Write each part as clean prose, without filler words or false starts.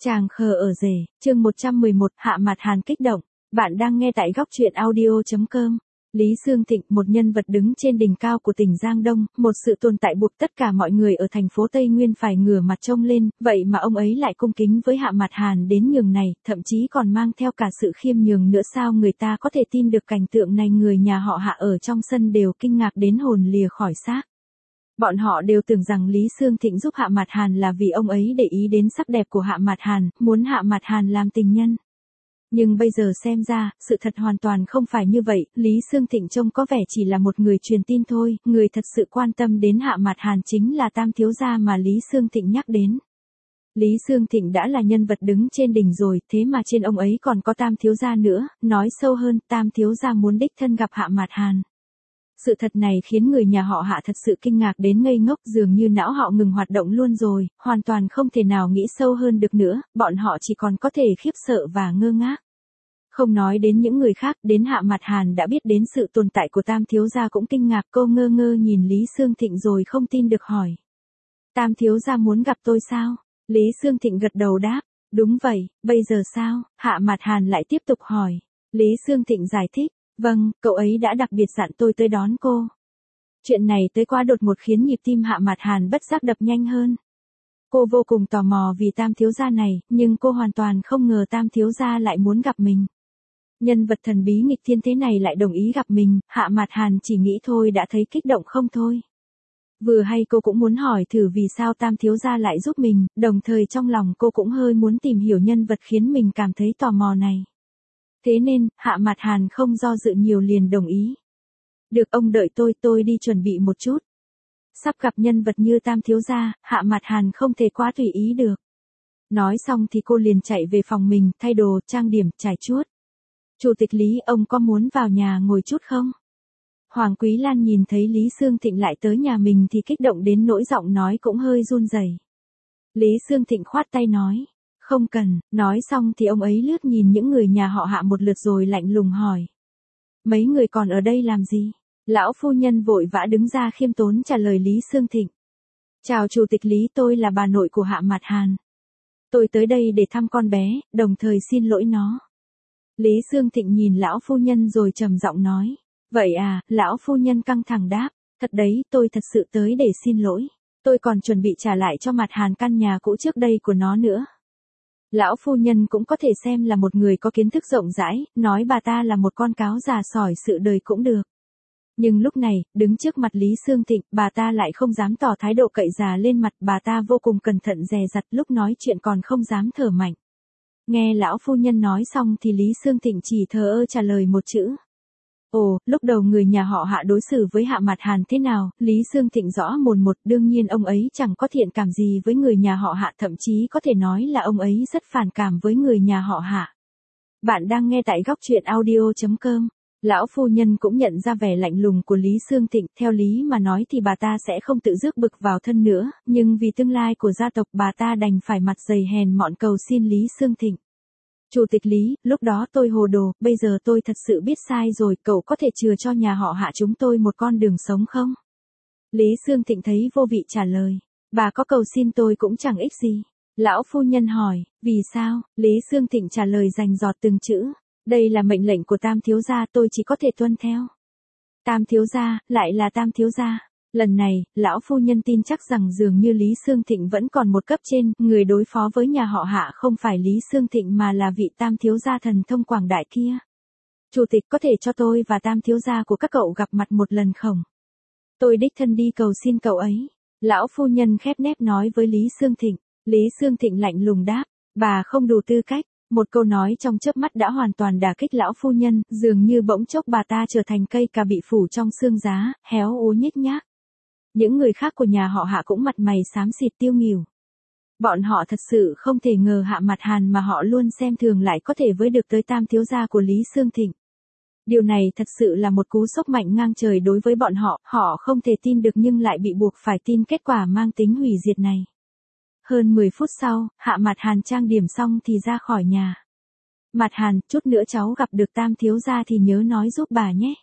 Chàng khờ ở rể, chương 111, Hạ Mạt Hàn kích động. Bạn đang nghe tại góc truyện audio.com. Lý Sương Thịnh, một nhân vật đứng trên đỉnh cao của tỉnh Giang Đông, một sự tồn tại buộc tất cả mọi người ở thành phố Tây Nguyên phải ngửa mặt trông lên, vậy mà ông ấy lại cung kính với Hạ Mạt Hàn đến nhường này, thậm chí còn mang theo cả sự khiêm nhường nữa. Sao người ta có thể tin được cảnh tượng này? Người nhà họ Hạ ở trong sân đều kinh ngạc đến hồn lìa khỏi xác. Bọn họ đều tưởng rằng Lý Sương Thịnh giúp Hạ Mạt Hàn là vì ông ấy để ý đến sắc đẹp của Hạ Mạt Hàn, muốn Hạ Mạt Hàn làm tình nhân. Nhưng bây giờ xem ra, sự thật hoàn toàn không phải như vậy, Lý Sương Thịnh trông có vẻ chỉ là một người truyền tin thôi, người thật sự quan tâm đến Hạ Mạt Hàn chính là Tam thiếu gia mà Lý Sương Thịnh nhắc đến. Lý Sương Thịnh đã là nhân vật đứng trên đỉnh rồi, thế mà trên ông ấy còn có Tam thiếu gia nữa, nói sâu hơn, Tam thiếu gia muốn đích thân gặp Hạ Mạt Hàn. Sự thật này khiến người nhà họ Hạ thật sự kinh ngạc đến ngây ngốc, dường như não họ ngừng hoạt động luôn rồi, hoàn toàn không thể nào nghĩ sâu hơn được nữa, bọn họ chỉ còn có thể khiếp sợ và ngơ ngác. Không nói đến những người khác, đến Hạ Mạt Hàn đã biết đến sự tồn tại của Tam thiếu gia cũng kinh ngạc. Cô ngơ ngơ nhìn Lý Sương Thịnh rồi không tin được hỏi. Tam thiếu gia muốn gặp tôi sao? Lý Sương Thịnh gật đầu đáp. Đúng vậy, bây giờ sao? Hạ Mạt Hàn lại tiếp tục hỏi. Lý Sương Thịnh giải thích. Vâng, cậu ấy đã đặc biệt dặn tôi tới đón cô. Chuyện này tới quá đột ngột khiến nhịp tim Hạ Mạt Hàn bất giác đập nhanh hơn. Cô vô cùng tò mò vì Tam thiếu gia này, nhưng cô hoàn toàn không ngờ Tam thiếu gia lại muốn gặp mình. Nhân vật thần bí nghịch thiên thế này lại đồng ý gặp mình, Hạ Mạt Hàn chỉ nghĩ thôi đã thấy kích động không thôi. Vừa hay cô cũng muốn hỏi thử vì sao Tam thiếu gia lại giúp mình, đồng thời trong lòng cô cũng hơi muốn tìm hiểu nhân vật khiến mình cảm thấy tò mò này. Thế nên, Hạ Mạt Hàn không do dự nhiều liền đồng ý. Được, ông đợi tôi đi chuẩn bị một chút. Sắp gặp nhân vật như Tam thiếu gia, Hạ Mạt Hàn không thể quá tùy ý được. Nói xong thì cô liền chạy về phòng mình, thay đồ, trang điểm, chải chuốt. Chủ tịch Lý, ông có muốn vào nhà ngồi chút không? Hoàng Quý Lan nhìn thấy Lý Sương Thịnh lại tới nhà mình thì kích động đến nỗi giọng nói cũng hơi run rẩy. Lý Sương Thịnh khoát tay nói. Không cần, nói xong thì ông ấy lướt nhìn những người nhà họ Hạ một lượt rồi lạnh lùng hỏi. Mấy người còn ở đây làm gì? Lão phu nhân vội vã đứng ra khiêm tốn trả lời Lý Sương Thịnh. Chào Chủ tịch Lý, tôi là bà nội của Hạ Mạt Hàn. Tôi tới đây để thăm con bé, đồng thời xin lỗi nó. Lý Sương Thịnh nhìn lão phu nhân rồi trầm giọng nói. Vậy à, lão phu nhân căng thẳng đáp. Thật đấy, tôi thật sự tới để xin lỗi. Tôi còn chuẩn bị trả lại cho Mạt Hàn căn nhà cũ trước đây của nó nữa. Lão phu nhân cũng có thể xem là một người có kiến thức rộng rãi, nói bà ta là một con cáo già sỏi sự đời cũng được. Nhưng lúc này, đứng trước mặt Lý Sương Thịnh, bà ta lại không dám tỏ thái độ cậy già lên mặt, bà ta vô cùng cẩn thận dè dặt, lúc nói chuyện còn không dám thở mạnh. Nghe lão phu nhân nói xong thì Lý Sương Thịnh chỉ thờ ơ trả lời một chữ. Ồ, lúc đầu người nhà họ Hạ đối xử với Hạ Mạt Hàn thế nào, Lý Sương Thịnh rõ mồn một, đương nhiên ông ấy chẳng có thiện cảm gì với người nhà họ Hạ, thậm chí có thể nói là ông ấy rất phản cảm với người nhà họ Hạ. Bạn đang nghe tại góc truyện audio.com. Lão phu nhân cũng nhận ra vẻ lạnh lùng của Lý Sương Thịnh, theo lý mà nói thì bà ta sẽ không tự rước bực vào thân nữa, nhưng vì tương lai của gia tộc bà ta đành phải mặt dày hèn mọn cầu xin Lý Sương Thịnh. Chủ tịch Lý, lúc đó tôi hồ đồ, bây giờ tôi thật sự biết sai rồi, cậu có thể chừa cho nhà họ Hạ chúng tôi một con đường sống không? Lý Sương Thịnh thấy vô vị trả lời. Bà có cầu xin tôi cũng chẳng ích gì. Lão phu nhân hỏi, vì sao? Lý Sương Thịnh trả lời rành rọt từng chữ. Đây là mệnh lệnh của Tam thiếu gia, tôi chỉ có thể tuân theo. Tam thiếu gia, lại là Tam thiếu gia. Lần này, lão phu nhân tin chắc rằng dường như Lý Sương Thịnh vẫn còn một cấp trên, người đối phó với nhà họ Hạ không phải Lý Sương Thịnh mà là vị Tam thiếu gia thần thông quảng đại kia. Chủ tịch, có thể cho tôi và Tam thiếu gia của các cậu gặp mặt một lần không? Tôi đích thân đi cầu xin cậu ấy. Lão phu nhân khép nép nói với Lý Sương Thịnh. Lý Sương Thịnh lạnh lùng đáp, bà không đủ tư cách. Một câu nói trong chớp mắt đã hoàn toàn đả kích lão phu nhân, dường như bỗng chốc bà ta trở thành cây cà bị phủ trong xương giá, héo úa nhếch nhác. Những người khác của nhà họ Hạ cũng mặt mày xám xịt tiêu nghỉu. Bọn họ thật sự không thể ngờ Hạ Mạt Hàn mà họ luôn xem thường lại có thể với được tới Tam thiếu gia của Lý Sương Thịnh. Điều này thật sự là một cú sốc mạnh ngang trời đối với bọn họ không thể tin được nhưng lại bị buộc phải tin kết quả mang tính hủy diệt này. Hơn 10 phút sau, Hạ Mạt Hàn trang điểm xong thì ra khỏi nhà. Mạt Hàn, chút nữa cháu gặp được Tam thiếu gia thì nhớ nói giúp bà nhé.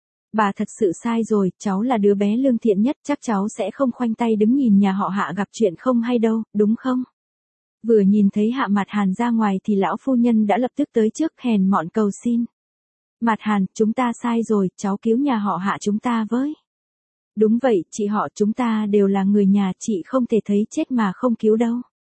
Bà thật sự sai rồi, cháu là đứa bé lương thiện nhất, chắc cháu sẽ không khoanh tay đứng nhìn nhà họ Hạ gặp chuyện không hay đâu, đúng không? Vừa nhìn thấy Hạ Mạt Hàn ra ngoài thì lão phu nhân đã lập tức tới trước hèn mọn cầu xin. Mạt Hàn, chúng ta sai rồi, cháu cứu nhà họ Hạ chúng ta với. Đúng vậy, chị họ chúng ta đều là người nhà, chị không thể thấy chết mà không cứu đâu.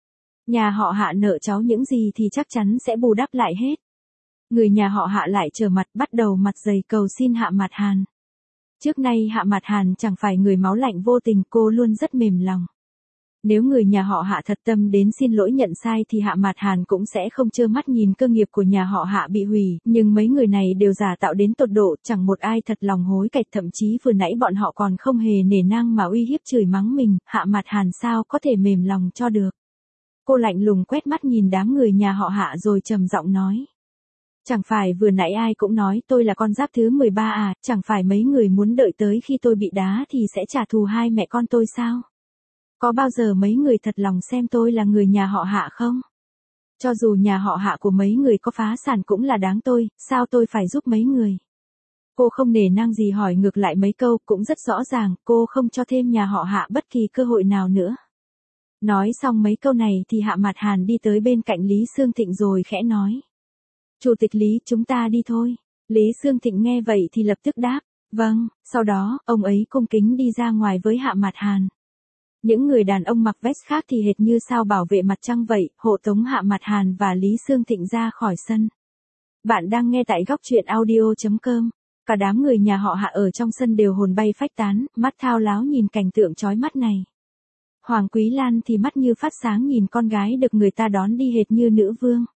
Nhà họ Hạ nợ cháu những gì thì chắc chắn sẽ bù đắp lại hết. Người nhà họ Hạ lại trở mặt bắt đầu mặt dày cầu xin Hạ Mạt Hàn. Trước nay Hạ Mạt Hàn chẳng phải người máu lạnh vô tình, cô luôn rất mềm lòng. Nếu người nhà họ Hạ thật tâm đến xin lỗi nhận sai thì Hạ Mạt Hàn cũng sẽ không trơ mắt nhìn cơ nghiệp của nhà họ Hạ bị hủy, nhưng mấy người này đều giả tạo đến tột độ, chẳng một ai thật lòng hối cải, thậm chí vừa nãy bọn họ còn không hề nể nang mà uy hiếp chửi mắng mình, Hạ Mạt Hàn sao có thể mềm lòng cho được. Cô lạnh lùng quét mắt nhìn đám người nhà họ Hạ rồi trầm giọng nói. Chẳng phải vừa nãy ai cũng nói tôi là con giáp thứ 13 à, chẳng phải mấy người muốn đợi tới khi tôi bị đá thì sẽ trả thù hai mẹ con tôi sao? Có bao giờ mấy người thật lòng xem tôi là người nhà họ Hạ không? Cho dù nhà họ Hạ của mấy người có phá sản cũng là đáng tôi, sao tôi phải giúp mấy người? Cô không nể nang gì hỏi ngược lại mấy câu, cũng rất rõ ràng, cô không cho thêm nhà họ Hạ bất kỳ cơ hội nào nữa. Nói xong mấy câu này thì Hạ Mạt Hàn đi tới bên cạnh Lý Xương Thịnh rồi khẽ nói. Chủ tịch Lý, chúng ta đi thôi. Lý Xương Thịnh nghe vậy thì lập tức đáp, vâng, sau đó, ông ấy cung kính đi ra ngoài với Hạ Mạt Hàn. Những người đàn ông mặc vest khác thì hệt như sao bảo vệ mặt trăng vậy, hộ tống Hạ Mạt Hàn và Lý Xương Thịnh ra khỏi sân. Bạn đang nghe tại góc truyện audio.com. Cả đám người nhà họ Hạ ở trong sân đều hồn bay phách tán, mắt thao láo nhìn cảnh tượng chói mắt này. Hoàng Quý Lan thì mắt như phát sáng nhìn con gái được người ta đón đi hệt như nữ vương.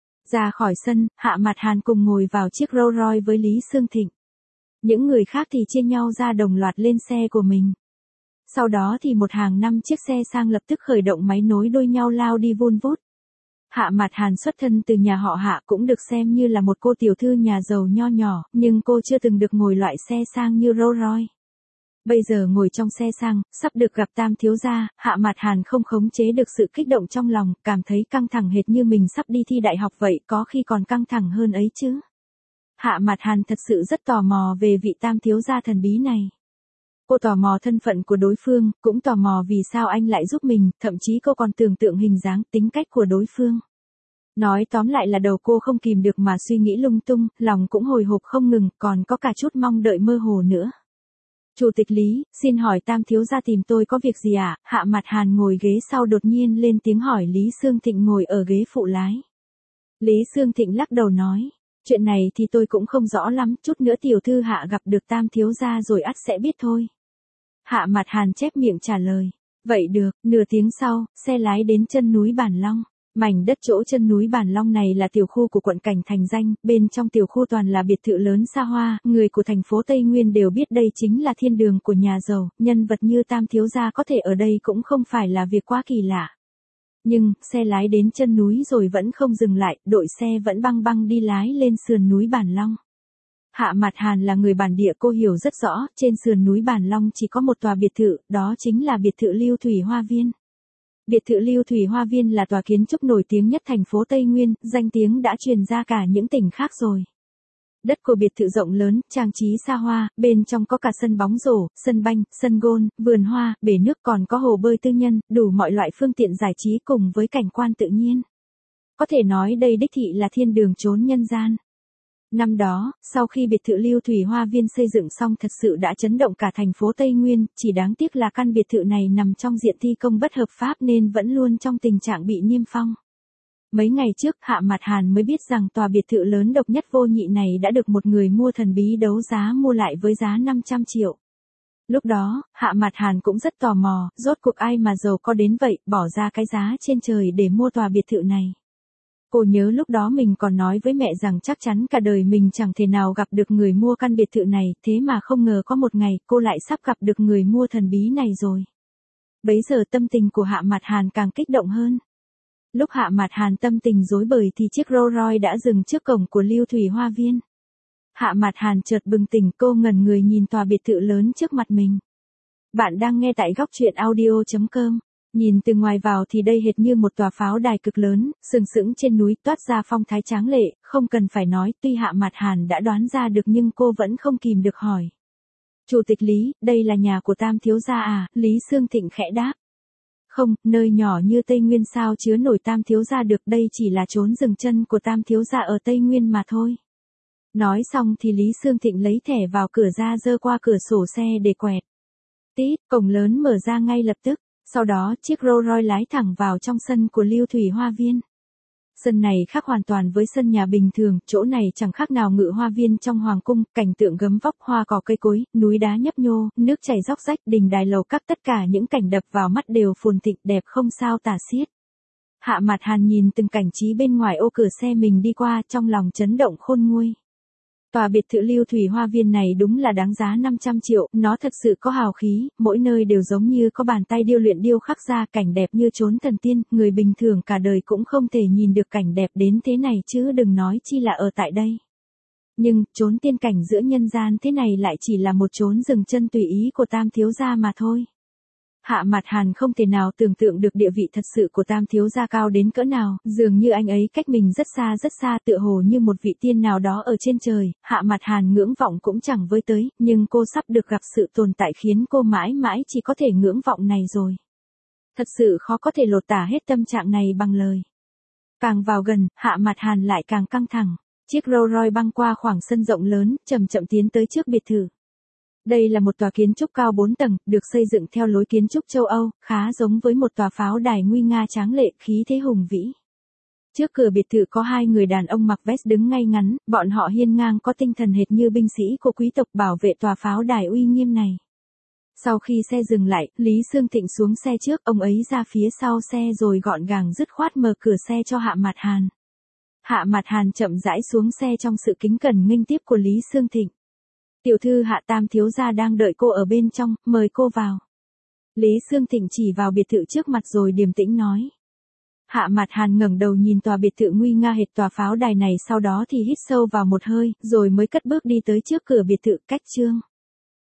Ra khỏi sân, Hạ Mạt Hàn cùng ngồi vào chiếc Rolls Royce với Lý Xương Thịnh. Những người khác thì chia nhau ra đồng loạt lên xe của mình. Sau đó thì một hàng 5 chiếc xe sang lập tức khởi động máy nối đuôi nhau lao đi vun vút. Hạ Mạt Hàn xuất thân từ nhà họ Hạ cũng được xem như là một cô tiểu thư nhà giàu nho nhỏ, nhưng cô chưa từng được ngồi loại xe sang như Rolls Royce. Bây giờ ngồi trong xe sang, sắp được gặp Tam thiếu gia, Hạ Mạt Hàn không khống chế được sự kích động trong lòng, cảm thấy căng thẳng hệt như mình sắp đi thi đại học vậy, có khi còn căng thẳng hơn ấy chứ. Hạ Mạt Hàn thật sự rất tò mò về vị Tam thiếu gia thần bí này. Cô tò mò thân phận của đối phương, cũng tò mò vì sao anh lại giúp mình, thậm chí cô còn tưởng tượng hình dáng, tính cách của đối phương. Nói tóm lại là đầu cô không kìm được mà suy nghĩ lung tung, lòng cũng hồi hộp không ngừng, còn có cả chút mong đợi mơ hồ nữa. Chủ tịch Lý, xin hỏi Tam thiếu gia tìm tôi có việc gì ạ? Hạ Mạt Hàn ngồi ghế sau đột nhiên lên tiếng hỏi Lý Xương Thịnh ngồi ở ghế phụ lái. Lý Xương Thịnh lắc đầu nói, chuyện này thì tôi cũng không rõ lắm, chút nữa tiểu thư Hạ gặp được Tam thiếu gia rồi ắt sẽ biết thôi. Hạ Mạt Hàn chép miệng trả lời, vậy được, nửa tiếng sau, xe lái đến chân núi Bản Long. Mảnh đất chỗ chân núi Bản Long này là tiểu khu của quận Cảnh Thành Danh, bên trong tiểu khu toàn là biệt thự lớn xa hoa, người của thành phố Tây Nguyên đều biết đây chính là thiên đường của nhà giàu, nhân vật như Tam thiếu gia có thể ở đây cũng không phải là việc quá kỳ lạ. Nhưng, xe lái đến chân núi rồi vẫn không dừng lại, đội xe vẫn băng băng đi lái lên sườn núi Bản Long. Hạ Mạt Hàn là người bản địa, cô hiểu rất rõ, trên sườn núi Bản Long chỉ có một tòa biệt thự, đó chính là biệt thự Lưu Thủy Hoa Viên. Biệt thự Lưu Thủy Hoa Viên là tòa kiến trúc nổi tiếng nhất thành phố Tây Nguyên, danh tiếng đã truyền ra cả những tỉnh khác rồi. Đất của biệt thự rộng lớn, trang trí xa hoa, bên trong có cả sân bóng rổ, sân banh, sân gôn, vườn hoa, bể nước, còn có hồ bơi tư nhân, đủ mọi loại phương tiện giải trí cùng với cảnh quan tự nhiên. Có thể nói đây đích thị là thiên đường chốn nhân gian. Năm đó, sau khi biệt thự Lưu Thủy Hoa Viên xây dựng xong thật sự đã chấn động cả thành phố Tây Nguyên, chỉ đáng tiếc là căn biệt thự này nằm trong diện thi công bất hợp pháp nên vẫn luôn trong tình trạng bị niêm phong. Mấy ngày trước, Hạ Mạt Hàn mới biết rằng tòa biệt thự lớn độc nhất vô nhị này đã được một người mua thần bí đấu giá mua lại với giá 500 triệu. Lúc đó, Hạ Mạt Hàn cũng rất tò mò, rốt cuộc ai mà giàu có đến vậy, bỏ ra cái giá trên trời để mua tòa biệt thự này. Cô nhớ lúc đó mình còn nói với mẹ rằng chắc chắn cả đời mình chẳng thể nào gặp được người mua căn biệt thự này, thế mà không ngờ có một ngày cô lại sắp gặp được người mua thần bí này rồi. Bấy giờ tâm tình của Hạ Mạt Hàn càng kích động hơn. Lúc Hạ Mạt Hàn tâm tình rối bời thì chiếc Rolls Royce đã dừng trước cổng của Lưu Thủy Hoa Viên. Hạ Mạt Hàn chợt bừng tỉnh, cô ngẩn người nhìn tòa biệt thự lớn trước mặt mình. Bạn đang nghe tại góc truyện audio.com. Nhìn từ ngoài vào thì đây hệt như một tòa pháo đài cực lớn, sừng sững trên núi, toát ra phong thái tráng lệ, không cần phải nói, tuy Hạ Mạt Hàn đã đoán ra được nhưng cô vẫn không kìm được hỏi. Chủ tịch Lý, đây là nhà của Tam thiếu gia à? Lý Xương Thịnh khẽ đáp. Không, nơi nhỏ như Tây Nguyên sao chứa nổi Tam thiếu gia được, đây chỉ là trốn dừng chân của Tam thiếu gia ở Tây Nguyên mà thôi. Nói xong thì Lý Xương Thịnh lấy thẻ vào cửa ra giơ qua cửa sổ xe để quẹt. Tít, cổng lớn mở ra ngay lập tức, sau đó chiếc Rolls Royce lái thẳng vào trong sân của Lưu Thủy Hoa Viên. Sân này khác hoàn toàn với sân nhà bình thường, chỗ này chẳng khác nào Ngự Hoa Viên trong hoàng cung, cảnh tượng gấm vóc, hoa cỏ cây cối, núi đá nhấp nhô, nước chảy róc rách, đình đài lầu các, tất cả những cảnh đập vào mắt đều phồn thịnh đẹp không sao tả xiết. Hạ Mạt Hàn nhìn từng cảnh trí bên ngoài ô cửa xe mình đi qua, trong lòng chấn động khôn nguôi. Tòa biệt thự Lưu Thủy Hoa Viên này đúng là đáng giá 500 triệu, nó thật sự có hào khí, mỗi nơi đều giống như có bàn tay điêu luyện điêu khắc ra, cảnh đẹp như chốn thần tiên, người bình thường cả đời cũng không thể nhìn được cảnh đẹp đến thế này chứ đừng nói chi là ở tại đây. Nhưng, chốn tiên cảnh giữa nhân gian thế này lại chỉ là một chốn dừng chân tùy ý của Tam thiếu gia mà thôi. Hạ Mạt Hàn không thể nào tưởng tượng được địa vị thật sự của Tam thiếu gia cao đến cỡ nào, dường như anh ấy cách mình rất xa tựa hồ như một vị tiên nào đó ở trên trời, Hạ Mạt Hàn ngưỡng vọng cũng chẳng với tới, nhưng cô sắp được gặp sự tồn tại khiến cô mãi mãi chỉ có thể ngưỡng vọng này rồi. Thật sự khó có thể lột tả hết tâm trạng này bằng lời. Càng vào gần, Hạ Mạt Hàn lại càng căng thẳng, chiếc Rolls Royce băng qua khoảng sân rộng lớn, chậm tiến tới trước biệt thự. Đây là một tòa kiến trúc cao 4 tầng, được xây dựng theo lối kiến trúc châu Âu, khá giống với một tòa pháo đài nguy nga tráng lệ, khí thế hùng vĩ. Trước cửa biệt thự có 2 người đàn ông mặc vest đứng ngay ngắn, bọn họ hiên ngang có tinh thần hệt như binh sĩ của quý tộc bảo vệ tòa pháo đài uy nghiêm này. Sau khi xe dừng lại, Lý Xương Thịnh xuống xe trước, ông ấy ra phía sau xe rồi gọn gàng dứt khoát mở cửa xe cho Hạ Mạt Hàn. Hạ Mạt Hàn chậm rãi xuống xe trong sự kính cẩn nghênh tiếp của Lý Xương Thịnh. Tiểu thư Hạ, Tam thiếu gia đang đợi cô ở bên trong, mời cô vào. Lý Xương Thịnh chỉ vào biệt thự trước mặt rồi điềm tĩnh nói. Hạ Mạt Hàn ngẩng đầu nhìn tòa biệt thự nguy nga hệt tòa pháo đài này, sau đó thì hít sâu vào một hơi, rồi mới cất bước đi tới trước cửa biệt thự. Cách chương